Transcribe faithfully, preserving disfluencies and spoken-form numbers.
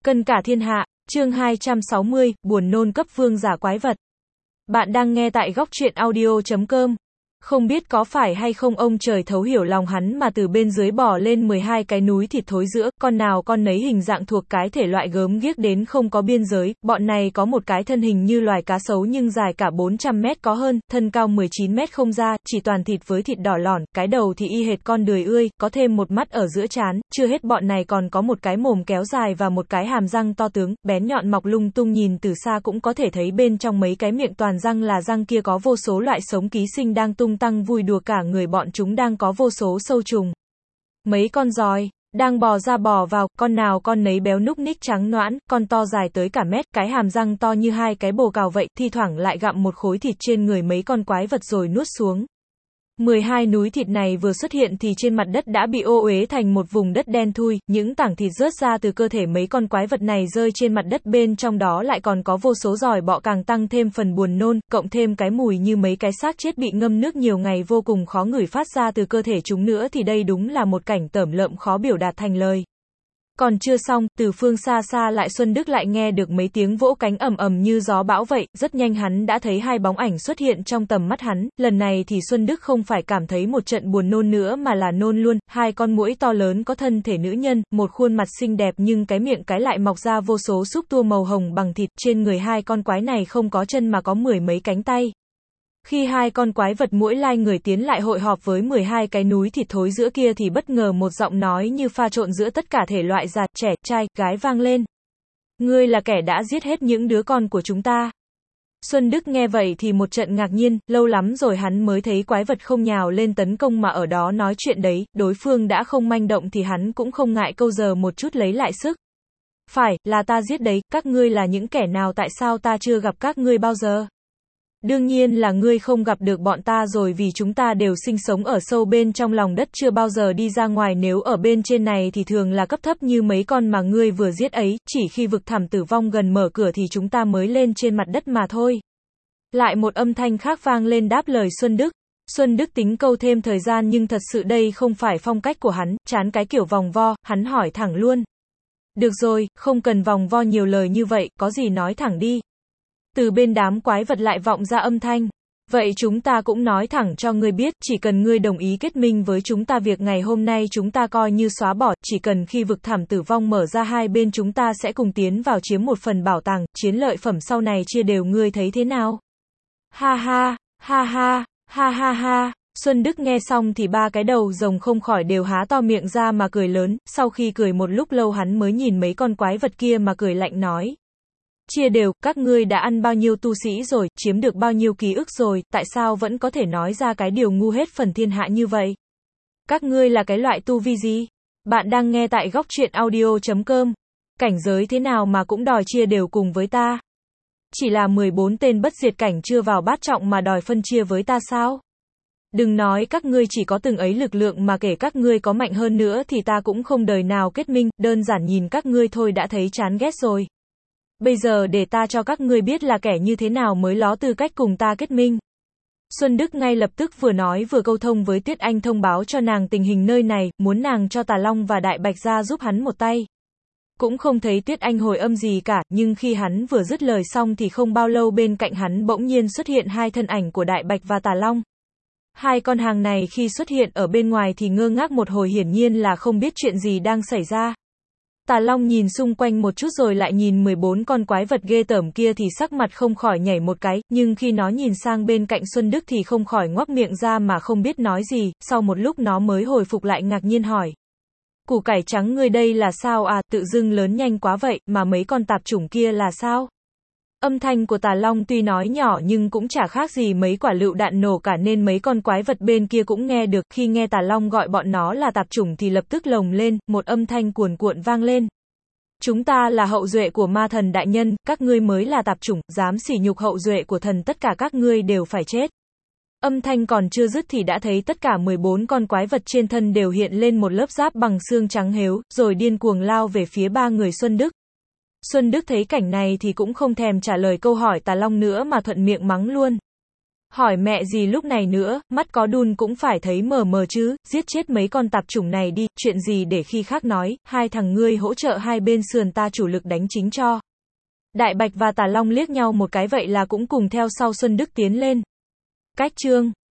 Cân cả thiên hạ, chương hai trăm sáu mươi, buồn nôn cấp vương giả quái vật. Bạn đang nghe tại góc truyện audio chấm com. Không biết có phải hay không ông trời thấu hiểu lòng hắn mà từ bên dưới bò lên mười hai cái núi thịt thối giữa, con nào con nấy hình dạng thuộc cái thể loại gớm ghiếc đến không có biên giới, bọn này có một cái thân hình như loài cá sấu nhưng dài cả bốn trăm mét có hơn, thân cao mười chín mét không ra, chỉ toàn thịt với thịt đỏ lỏn, cái đầu thì y hệt con đười ươi, có thêm một mắt ở giữa trán, chưa hết bọn này còn có một cái mồm kéo dài và một cái hàm răng to tướng, bén nhọn mọc lung tung nhìn từ xa cũng có thể thấy bên trong mấy cái miệng toàn răng là răng kia có vô số loại sống ký sinh đang tung tăng vui đùa cả người bọn chúng đang có vô số sâu trùng. Mấy con giòi đang bò ra bò vào, con nào con nấy béo núc ních trắng noãn, con to dài tới cả mét, cái hàm răng to như hai cái bồ cào vậy, thi thoảng lại gặm một khối thịt trên người mấy con quái vật rồi nuốt xuống. mười hai núi thịt này vừa xuất hiện thì trên mặt đất đã bị ô uế thành một vùng đất đen thui, những tảng thịt rớt ra từ cơ thể mấy con quái vật này rơi trên mặt đất, bên trong đó lại còn có vô số giòi bọ càng tăng thêm phần buồn nôn, cộng thêm cái mùi như mấy cái xác chết bị ngâm nước nhiều ngày vô cùng khó ngửi phát ra từ cơ thể chúng nữa thì đây đúng là một cảnh tởm lợm khó biểu đạt thành lời. Còn chưa xong, từ phương xa xa lại Xuân Đức lại nghe được mấy tiếng vỗ cánh ầm ầm như gió bão vậy, rất nhanh hắn đã thấy hai bóng ảnh xuất hiện trong tầm mắt hắn, lần này thì Xuân Đức không phải cảm thấy một trận buồn nôn nữa mà là nôn luôn, hai con muỗi to lớn có thân thể nữ nhân, một khuôn mặt xinh đẹp nhưng cái miệng cái lại mọc ra vô số xúc tua màu hồng bằng thịt, trên người hai con quái này không có chân mà có mười mấy cánh tay. Khi hai con quái vật muỗi lai người tiến lại hội họp với mười hai cái núi thịt thối giữa kia thì bất ngờ một giọng nói như pha trộn giữa tất cả thể loại già, trẻ, trai, gái vang lên. Ngươi là kẻ đã giết hết những đứa con của chúng ta. Xuân Đức nghe vậy thì một trận ngạc nhiên, lâu lắm rồi hắn mới thấy quái vật không nhào lên tấn công mà ở đó nói chuyện đấy, đối phương đã không manh động thì hắn cũng không ngại câu giờ một chút lấy lại sức. Phải, là ta giết đấy, các ngươi là những kẻ nào, tại sao ta chưa gặp các ngươi bao giờ? Đương nhiên là ngươi không gặp được bọn ta rồi, vì chúng ta đều sinh sống ở sâu bên trong lòng đất, chưa bao giờ đi ra ngoài, nếu ở bên trên này thì thường là cấp thấp như mấy con mà ngươi vừa giết ấy, chỉ khi vực thẳm tử vong gần mở cửa thì chúng ta mới lên trên mặt đất mà thôi. Lại một âm thanh khác vang lên đáp lời Xuân Đức. Xuân Đức tính câu thêm thời gian nhưng thật sự đây không phải phong cách của hắn, chán cái kiểu vòng vo, hắn hỏi thẳng luôn. Được rồi, không cần vòng vo nhiều lời như vậy, có gì nói thẳng đi. Từ bên đám quái vật lại vọng ra âm thanh. Vậy chúng ta cũng nói thẳng cho ngươi biết, chỉ cần ngươi đồng ý kết minh với chúng ta, việc ngày hôm nay chúng ta coi như xóa bỏ, chỉ cần khi vực thẳm tử vong mở ra hai bên chúng ta sẽ cùng tiến vào chiếm một phần bảo tàng, chiến lợi phẩm sau này chia đều, ngươi thấy thế nào? Ha ha, ha ha, ha ha ha. Xuân Đức nghe xong thì ba cái đầu rồng không khỏi đều há to miệng ra mà cười lớn, sau khi cười một lúc lâu hắn mới nhìn mấy con quái vật kia mà cười lạnh nói. Chia đều, các ngươi đã ăn bao nhiêu tu sĩ rồi, chiếm được bao nhiêu ký ức rồi, tại sao vẫn có thể nói ra cái điều ngu hết phần thiên hạ như vậy? Các ngươi là cái loại tu vi gì? Bạn đang nghe tại góc truyện audio chấm com. Cảnh giới thế nào mà cũng đòi chia đều cùng với ta? Chỉ là mười bốn tên bất diệt cảnh chưa vào bát trọng mà đòi phân chia với ta sao? Đừng nói các ngươi chỉ có từng ấy lực lượng mà kể các ngươi có mạnh hơn nữa thì ta cũng không đời nào kết minh, đơn giản nhìn các ngươi thôi đã thấy chán ghét rồi. Bây giờ để ta cho các ngươi biết là kẻ như thế nào mới ló tư cách cùng ta kết minh. Xuân Đức ngay lập tức vừa nói vừa câu thông với Tuyết Anh thông báo cho nàng tình hình nơi này, muốn nàng cho Tà Long và Đại Bạch ra giúp hắn một tay. Cũng không thấy Tuyết Anh hồi âm gì cả, nhưng khi hắn vừa dứt lời xong thì không bao lâu bên cạnh hắn bỗng nhiên xuất hiện hai thân ảnh của Đại Bạch và Tà Long. Hai con hàng này khi xuất hiện ở bên ngoài thì ngơ ngác một hồi, hiển nhiên là không biết chuyện gì đang xảy ra. Tà Long nhìn xung quanh một chút rồi lại nhìn mười bốn con quái vật ghê tởm kia thì sắc mặt không khỏi nhảy một cái, nhưng khi nó nhìn sang bên cạnh Xuân Đức thì không khỏi ngoác miệng ra mà không biết nói gì, sau một lúc nó mới hồi phục lại ngạc nhiên hỏi. Củ cải trắng ngươi đây là sao à, tự dưng lớn nhanh quá vậy, mà mấy con tạp chủng kia là sao? Âm thanh của Tà Long tuy nói nhỏ nhưng cũng chả khác gì mấy quả lựu đạn nổ cả nên mấy con quái vật bên kia cũng nghe được, khi nghe Tà Long gọi bọn nó là tạp chủng thì lập tức lồng lên, một âm thanh cuồn cuộn vang lên. Chúng ta là hậu duệ của ma thần đại nhân, các ngươi mới là tạp chủng, dám sỉ nhục hậu duệ của thần, tất cả các ngươi đều phải chết. Âm thanh còn chưa dứt thì đã thấy tất cả mười bốn con quái vật trên thân đều hiện lên một lớp giáp bằng xương trắng hếu, rồi điên cuồng lao về phía ba người Xuân Đức. Xuân Đức thấy cảnh này thì cũng không thèm trả lời câu hỏi Tà Long nữa mà thuận miệng mắng luôn. Hỏi mẹ gì lúc này nữa, mắt có đun cũng phải thấy mờ mờ chứ, giết chết mấy con tạp chủng này đi, chuyện gì để khi khác nói, hai thằng ngươi hỗ trợ hai bên sườn ta chủ lực đánh chính cho. Đại Bạch và Tả Long liếc nhau một cái vậy là cũng cùng theo sau Xuân Đức tiến lên. Cách chương